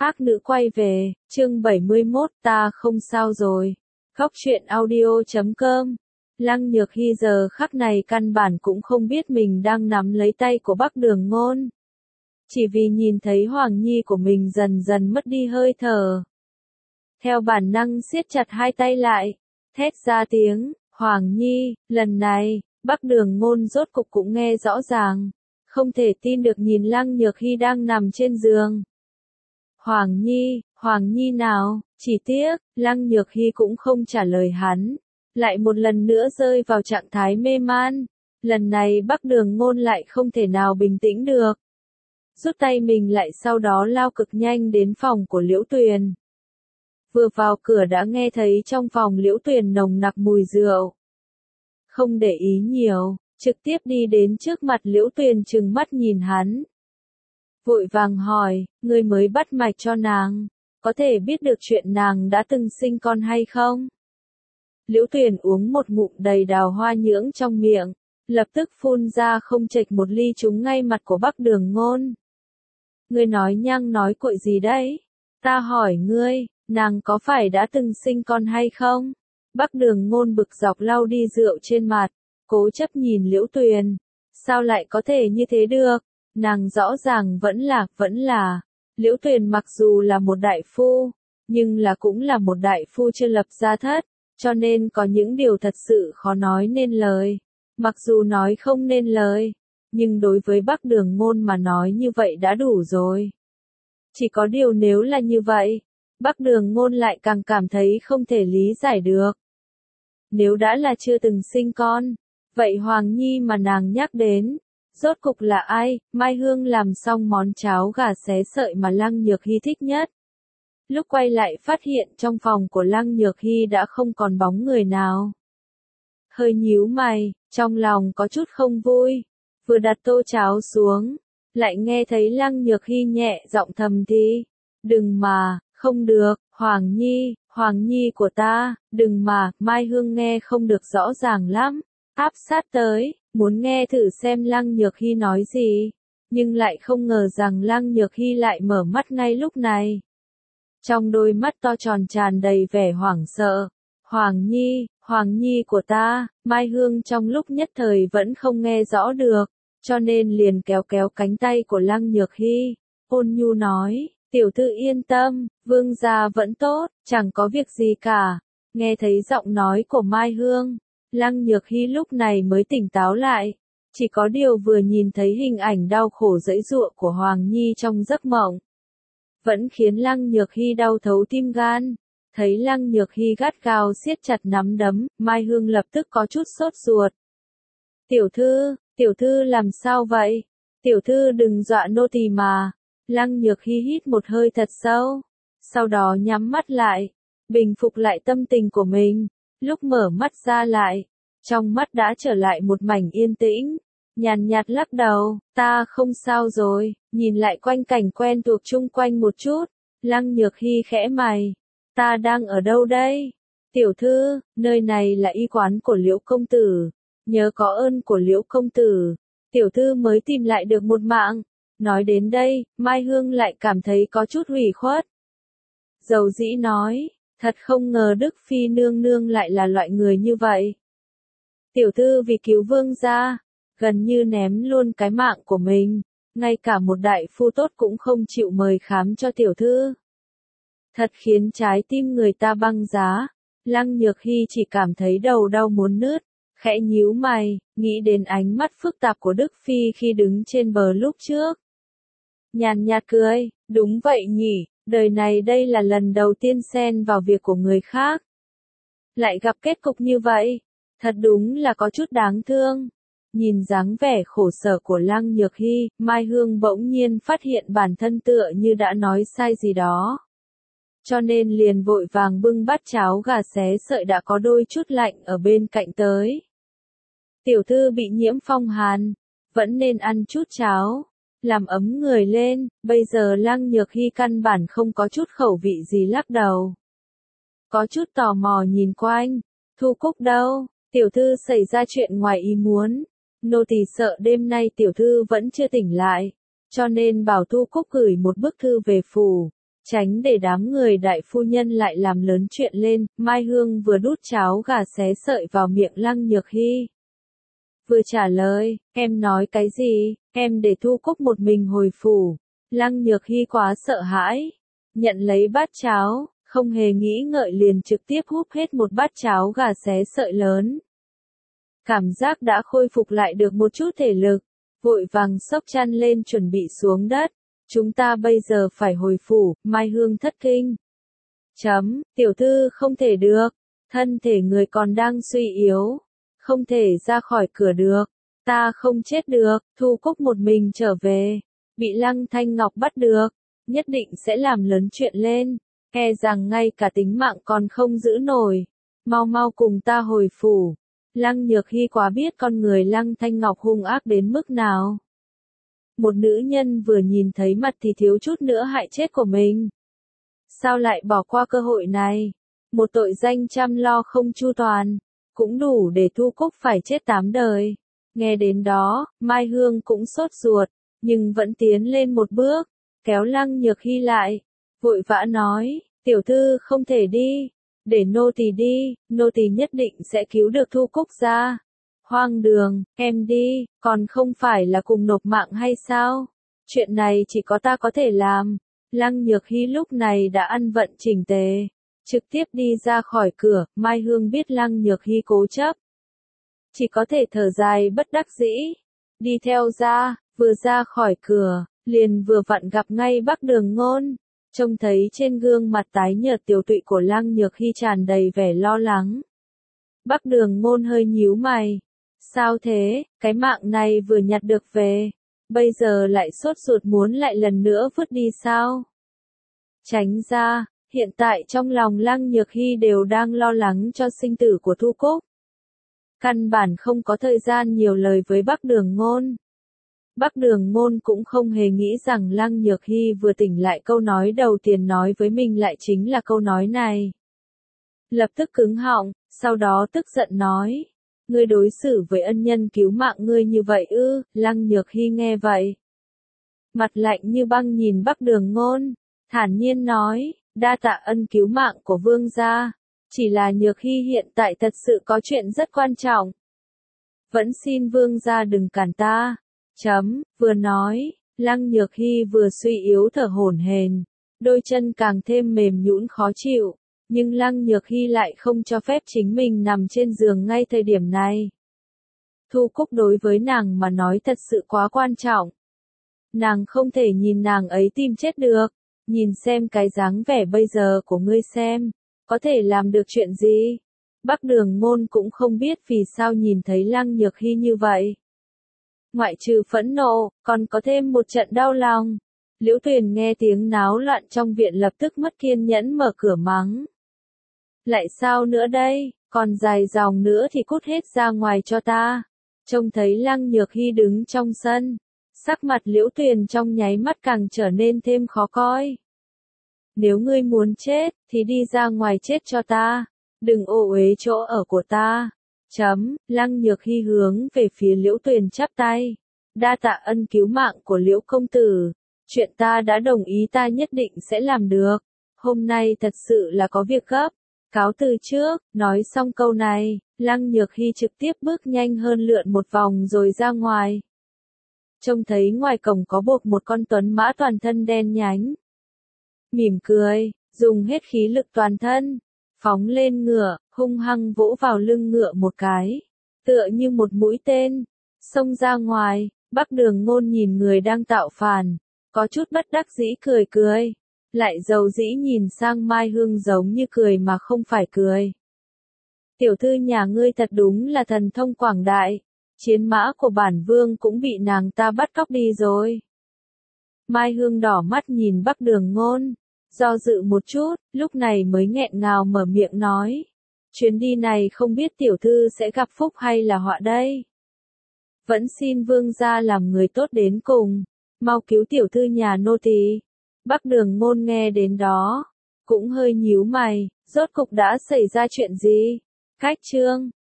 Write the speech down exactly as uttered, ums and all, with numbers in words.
Ác nữ quay về, chương bảy mươi mốt, ta không sao rồi. Góc truyện audio chấm com. Lăng Nhược Hy giờ khắc này căn bản cũng không biết mình đang nắm lấy tay của Bắc Đường Ngôn. Chỉ vì nhìn thấy Hoàng Nhi của mình dần dần mất đi hơi thở. Theo bản năng siết chặt hai tay lại, thét ra tiếng, Hoàng Nhi, lần này, Bắc Đường Ngôn rốt cục cũng nghe rõ ràng. Không thể tin được nhìn Lăng Nhược Hy đang nằm trên giường. Hoàng Nhi, Hoàng Nhi nào, chỉ tiếc, Lăng Nhược Hy cũng không trả lời hắn. Lại một lần nữa rơi vào trạng thái mê man. Lần này Bắc Đường Ngôn lại không thể nào bình tĩnh được. Rút tay mình lại sau đó lao cực nhanh đến phòng của Liễu Tuyền. Vừa vào cửa đã nghe thấy trong phòng Liễu Tuyền nồng nặc mùi rượu. Không để ý nhiều, trực tiếp đi đến trước mặt Liễu Tuyền trừng mắt nhìn hắn. Vội vàng hỏi, ngươi mới bắt mạch cho nàng, có thể biết được chuyện nàng đã từng sinh con hay không? Liễu Tuyền uống một ngụm đầy đào hoa nhưỡng trong miệng, lập tức phun ra không chệch một ly trúng ngay mặt của Bắc Đường Ngôn. Ngươi nói nhăng nói cuội gì đấy? Ta hỏi ngươi, nàng có phải đã từng sinh con hay không? Bắc Đường Ngôn bực dọc lau đi rượu trên mặt, cố chấp nhìn Liễu Tuyền. Sao lại có thể như thế được? Nàng rõ ràng vẫn là, vẫn là. Liễu Tuyền mặc dù là một đại phu, nhưng là cũng là một đại phu chưa lập gia thất, cho nên có những điều thật sự khó nói nên lời. Mặc dù nói không nên lời, nhưng đối với Bắc Đường Ngôn mà nói như vậy đã đủ rồi. Chỉ có điều nếu là như vậy, Bắc Đường Ngôn lại càng cảm thấy không thể lý giải được. Nếu đã là chưa từng sinh con, vậy Hoàng Nhi mà nàng nhắc đến, rốt cục là ai? Mai Hương làm xong món cháo gà xé sợi mà Lăng Nhược Hy thích nhất. Lúc quay lại phát hiện trong phòng của Lăng Nhược Hy đã không còn bóng người nào. Hơi nhíu mày, trong lòng có chút không vui. Vừa đặt tô cháo xuống, lại nghe thấy Lăng Nhược Hy nhẹ giọng thầm thì. Đừng mà, không được, Hoàng Nhi, Hoàng Nhi của ta, đừng mà, Mai Hương nghe không được rõ ràng lắm. Áp sát tới, muốn nghe thử xem Lăng Nhược Hy nói gì, nhưng lại không ngờ rằng Lăng Nhược Hy lại mở mắt ngay lúc này. Trong đôi mắt to tròn tràn đầy vẻ hoảng sợ. Hoàng Nhi, Hoàng Nhi của ta, Mai Hương trong lúc nhất thời vẫn không nghe rõ được, cho nên liền kéo kéo cánh tay của Lăng Nhược Hy, ôn nhu nói, tiểu thư yên tâm, vương gia vẫn tốt, chẳng có việc gì cả. Nghe thấy giọng nói của Mai Hương, Lăng Nhược Hy lúc này mới tỉnh táo lại, chỉ có điều vừa nhìn thấy hình ảnh đau khổ giãy giụa của Hoàng Nhi trong giấc mộng, vẫn khiến Lăng Nhược Hy đau thấu tim gan. Thấy Lăng Nhược Hy gắt gao siết chặt nắm đấm, Mai Hương lập tức có chút sốt ruột. Tiểu thư, tiểu thư làm sao vậy? Tiểu thư đừng dọa nô tỳ mà. Lăng Nhược Hy hít một hơi thật sâu, sau đó nhắm mắt lại, bình phục lại tâm tình của mình. Lúc mở mắt ra lại, trong mắt đã trở lại một mảnh yên tĩnh, nhàn nhạt lắc đầu, ta không sao rồi, nhìn lại quanh cảnh quen thuộc chung quanh một chút, Lăng Nhược Hy khẽ mày, ta đang ở đâu đây? Tiểu thư, nơi này là y quán của Liễu công tử, nhớ có ơn của Liễu công tử, tiểu thư mới tìm lại được một mạng. Nói đến đây, Mai Hương lại cảm thấy có chút ủy khuất. Dầu dĩ nói, thật không ngờ Đức Phi nương nương lại là loại người như vậy. Tiểu thư vì cứu vương gia, gần như ném luôn cái mạng của mình, ngay cả một đại phu tốt cũng không chịu mời khám cho tiểu thư. Thật khiến trái tim người ta băng giá. Lăng Nhược Hy chỉ cảm thấy đầu đau muốn nứt, khẽ nhíu mày, nghĩ đến ánh mắt phức tạp của Đức Phi khi đứng trên bờ lúc trước. Nhàn nhạt cười, đúng vậy nhỉ, đời này đây là lần đầu tiên xen vào việc của người khác. Lại gặp kết cục như vậy, thật đúng là có chút đáng thương. Nhìn dáng vẻ khổ sở của Lăng Nhược Hy, Mai Hương bỗng nhiên phát hiện bản thân tựa như đã nói sai gì đó. Cho nên liền vội vàng bưng bát cháo gà xé sợi đã có đôi chút lạnh ở bên cạnh tới. Tiểu thư bị nhiễm phong hàn, vẫn nên ăn chút cháo, làm ấm người lên. Bây giờ Lăng Nhược Hy căn bản không có chút khẩu vị gì lắc đầu. Có chút tò mò nhìn quanh, Thu Cúc đâu? Tiểu thư xảy ra chuyện ngoài ý muốn. Nô tỳ sợ đêm nay tiểu thư vẫn chưa tỉnh lại, cho nên bảo Thu Cúc gửi một bức thư về phủ, Tránh để đám người đại phu nhân lại làm lớn chuyện lên, Mai Hương vừa đút cháo gà xé sợi vào miệng Lăng Nhược Hy. Vừa trả lời, em nói cái gì, em để Thu Cúc một mình hồi phủ. Lăng Nhược Hy quá sợ hãi, nhận lấy bát cháo, không hề nghĩ ngợi liền trực tiếp húp hết một bát cháo gà xé sợi lớn. Cảm giác đã khôi phục lại được một chút thể lực, vội vàng xốc chăn lên chuẩn bị xuống đất. Chúng ta bây giờ phải hồi phủ, Mai Hương thất kinh. Chấm, tiểu thư không thể được, thân thể người còn đang suy yếu, không thể ra khỏi cửa được, ta không chết được, Thu Cúc một mình trở về, bị Lăng Thanh Ngọc bắt được, nhất định sẽ làm lớn chuyện lên, e rằng ngay cả tính mạng còn không giữ nổi, mau mau cùng ta hồi phủ. Lăng Nhược Hy quá biết con người Lăng Thanh Ngọc hung ác đến mức nào. Một nữ nhân vừa nhìn thấy mặt thì thiếu chút nữa hại chết của mình. Sao lại bỏ qua cơ hội này? Một tội danh chăm lo không chu toàn, cũng đủ để Thu Cúc phải chết tám đời. Nghe đến đó, Mai Hương cũng sốt ruột, nhưng vẫn tiến lên một bước, kéo Lăng Nhược Hy lại, vội vã nói, tiểu thư không thể đi, để nô tỳ đi, nô tỳ nhất định sẽ cứu được Thu Cúc ra. Hoang đường, em đi, còn không phải là cùng nộp mạng hay sao? Chuyện này chỉ có ta có thể làm. Lăng Nhược Hy lúc này đã ăn vận chỉnh tề, trực tiếp đi ra khỏi cửa, Mai Hương biết Lăng Nhược Hy cố chấp. Chỉ có thể thở dài bất đắc dĩ, đi theo ra, vừa ra khỏi cửa, liền vừa vặn gặp ngay Bắc Đường Ngôn, trông thấy trên gương mặt tái nhợt tiều tụy của Lăng Nhược Hy tràn đầy vẻ lo lắng. Bắc Đường Ngôn hơi nhíu mày. Sao thế, cái mạng này vừa nhặt được về, bây giờ lại sốt ruột muốn lại lần nữa vứt đi sao? Tránh ra, hiện tại trong lòng Lăng Nhược Hy đều đang lo lắng cho sinh tử của Thu Cúc. Căn bản không có thời gian nhiều lời với Bắc Đường Ngôn. Bắc Đường Ngôn cũng không hề nghĩ rằng Lăng Nhược Hy vừa tỉnh lại câu nói đầu tiên nói với mình lại chính là câu nói này. Lập tức cứng họng, sau đó tức giận nói. Ngươi đối xử với ân nhân cứu mạng ngươi như vậy ư? Lăng Nhược Hy nghe vậy, mặt lạnh như băng nhìn Bắc Đường Ngôn, thản nhiên nói, đa tạ ân cứu mạng của vương gia, chỉ là Nhược Hy hiện tại thật sự có chuyện rất quan trọng. Vẫn xin vương gia đừng cản ta. Chấm, vừa nói, Lăng Nhược Hy vừa suy yếu thở hổn hển, đôi chân càng thêm mềm nhũn khó chịu. Nhưng Lăng Nhược Hy lại không cho phép chính mình nằm trên giường ngay thời điểm này. Thu Cúc đối với nàng mà nói thật sự quá quan trọng. Nàng không thể nhìn nàng ấy tim chết được. Nhìn xem cái dáng vẻ bây giờ của ngươi xem, có thể làm được chuyện gì? Bắc Đường Ngôn cũng không biết vì sao nhìn thấy Lăng Nhược Hy như vậy. Ngoại trừ phẫn nộ, còn có thêm một trận đau lòng. Liễu Tuyền nghe tiếng náo loạn trong viện lập tức mất kiên nhẫn mở cửa mắng. Lại sao nữa đây, còn dài dòng nữa thì cút hết ra ngoài cho ta. Trông thấy Lăng Nhược Hy đứng trong sân, sắc mặt Liễu Tuyền trong nháy mắt càng trở nên thêm khó coi. Nếu ngươi muốn chết, thì đi ra ngoài chết cho ta, đừng ô uế chỗ ở của ta. Chấm, Lăng Nhược Hy hướng về phía Liễu Tuyền chắp tay. Đa tạ ân cứu mạng của Liễu công tử, chuyện ta đã đồng ý ta nhất định sẽ làm được. Hôm nay thật sự là có việc gấp. Cáo từ trước, nói xong câu này, Lăng Nhược Hy trực tiếp bước nhanh hơn lượn một vòng rồi ra ngoài. Trông thấy ngoài cổng có buộc một con tuấn mã toàn thân đen nhánh. Mỉm cười, dùng hết khí lực toàn thân, phóng lên ngựa, hung hăng vỗ vào lưng ngựa một cái, tựa như một mũi tên, xông ra ngoài. Bắc Đường Ngôn nhìn người đang tạo phản, có chút bất đắc dĩ cười cười. Lại dầu dĩ nhìn sang Mai Hương giống như cười mà không phải cười. Tiểu thư nhà ngươi thật đúng là thần thông quảng đại, chiến mã của bản vương cũng bị nàng ta bắt cóc đi rồi. Mai Hương đỏ mắt nhìn Bắc Đường Ngôn, do dự một chút, lúc này mới nghẹn ngào mở miệng nói. Chuyến đi này không biết tiểu thư sẽ gặp phúc hay là họa đây. Vẫn xin vương gia làm người tốt đến cùng, mau cứu tiểu thư nhà nô tỳ. Bắc Đường Ngôn nghe đến đó, cũng hơi nhíu mày, rốt cục đã xảy ra chuyện gì? Cách chương